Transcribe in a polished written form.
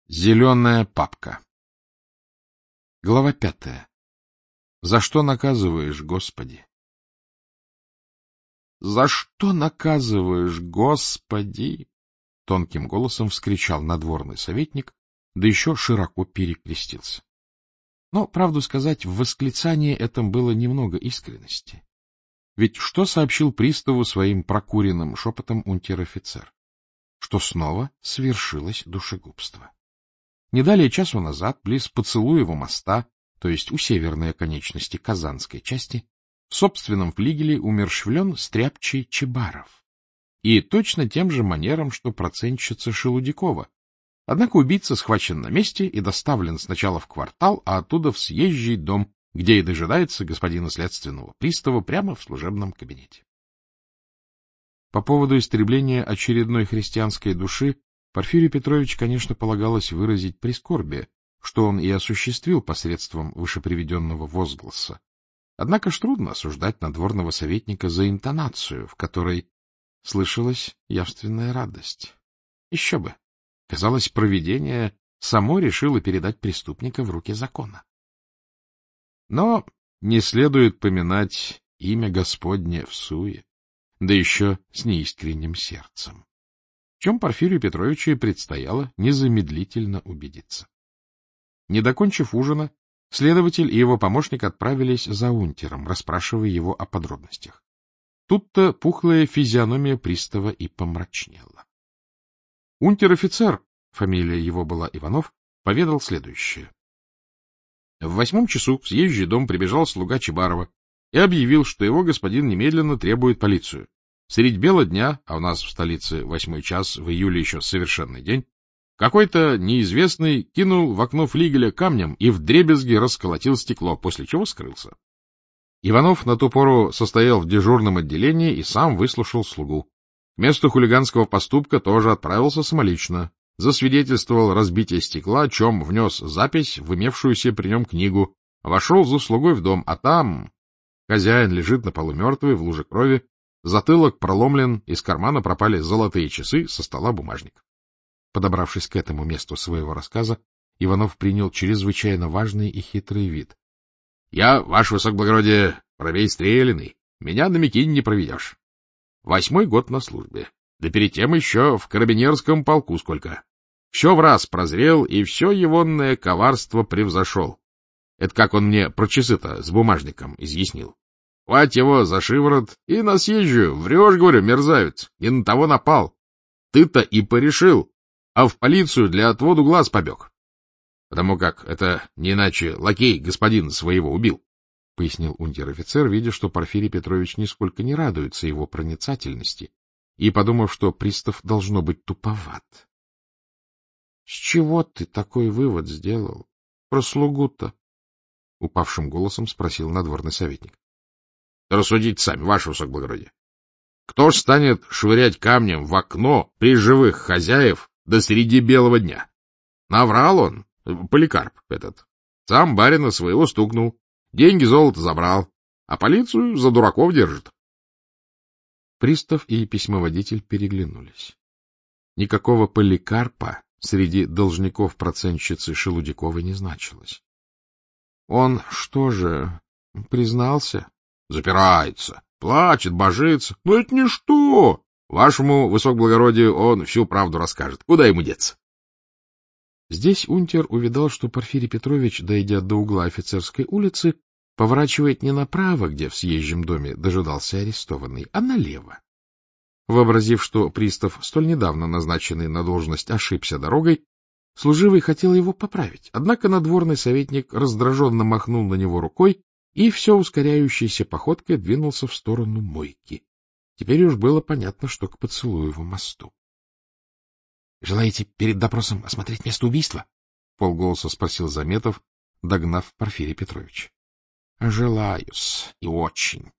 Зеленая папка. Глава 5. За что наказываешь, Господи? За что наказываешь, Господи? Тонким голосом вскричал надворный советник, да еще широко перекрестился. Но, правду сказать, в восклицании этом было немного искренности. Ведь что сообщил приставу своим прокуренным шепотом унтер-офицер? Что снова свершилось душегубство. Не далее часу назад, близ Поцелуева моста, то есть у северной оконечности Казанской части, в собственном флигеле умерщвлен стряпчий Чебаров. И точно тем же манером, что процентщица Шелудякова. Однако убийца схвачен на месте и доставлен сначала в квартал, а оттуда в съезжий дом, где и дожидается господина следственного пристава прямо в служебном кабинете. По поводу истребления очередной христианской души Порфирию Петрович, конечно, полагалось выразить прискорбие, что он и осуществил посредством вышеприведенного возгласа. Однако ж трудно осуждать надворного советника за интонацию, в которой слышалась явственная радость. Еще бы! Казалось, провидение само решило передать преступника в руки закона. Но не следует поминать имя Господне всуе, да еще с неискренним сердцем, в чем Порфирию Петровичу и предстояло незамедлительно убедиться. Не докончив ужина, следователь и его помощник отправились за унтером, расспрашивая его о подробностях. Тут-то пухлая физиономия пристава и помрачнела. Унтер-офицер, фамилия его была Иванов, поведал следующее. В 8 часу в съезжий дом прибежал слуга Чебарова и объявил, что его господин немедленно требует полицию. Средь бела дня, а у нас в столице 8 час, в июле еще совершенный день, какой-то неизвестный кинул в окно флигеля камнем и вдребезги расколотил стекло, после чего скрылся. Иванов на ту пору состоял в дежурном отделении и сам выслушал слугу. К месту хулиганского поступка тоже отправился самолично, засвидетельствовал разбитие стекла, о чем внес запись в имевшуюся при нем книгу, вошел за слугой в дом, а там хозяин лежит на полу мертвый в луже крови, затылок проломлен, из кармана пропали золотые часы, со стола бумажник. Подобравшись к этому месту своего рассказа, Иванов принял чрезвычайно важный и хитрый вид. — Я, ваше высокоблагородие, правей стреляный, меня на Микине не проведешь. 8-й год на службе, да перед тем еще в карабинерском полку сколько. Все в раз прозрел, и все егонное коварство превзошел. Это как он мне про часы-то с бумажником изъяснил. Хвать его за шиворот и на съезжую. Врешь, говорю, мерзавец, не на того напал. Ты-то и порешил, а в полицию для отводу глаз побег. Потому как это не иначе лакей господина своего убил, — пояснил унтер-офицер, видя, что Порфирий Петрович нисколько не радуется его проницательности, и подумав, что пристав должно быть туповат. — С чего ты такой вывод сделал? Про слугу-то? — упавшим голосом спросил надворный советник. — Рассудите сами, ваше высокоблагородие. Кто ж станет швырять камнем в окно при живых хозяев до среди белого дня? Наврал он, Поликарп этот. Сам барина своего стукнул, деньги золото забрал, а полицию за дураков держит. Пристав и письмоводитель переглянулись. Никакого Поликарпа среди должников процентщицы Шелудяковой не значилось. Он что же, признался? Запирается, плачет, божится. Но это ничто. Вашему высокоблагородию он всю правду расскажет. Куда ему деться? Здесь унтер увидал, что Порфирий Петрович, дойдя до угла Офицерской улицы, поворачивает не направо, где в съезжем доме дожидался арестованный, а налево. Вообразив, что пристав, столь недавно назначенный на должность, ошибся дорогой, служивый хотел его поправить, однако надворный советник раздраженно махнул на него рукой и все ускоряющейся походкой двинулся в сторону мойки. Теперь уж было понятно, что к Поцелуеву мосту. — Желаете перед допросом осмотреть место убийства? — вполголоса спросил Заметов, догнав Порфирия Петровича. — Желаю-с, и очень.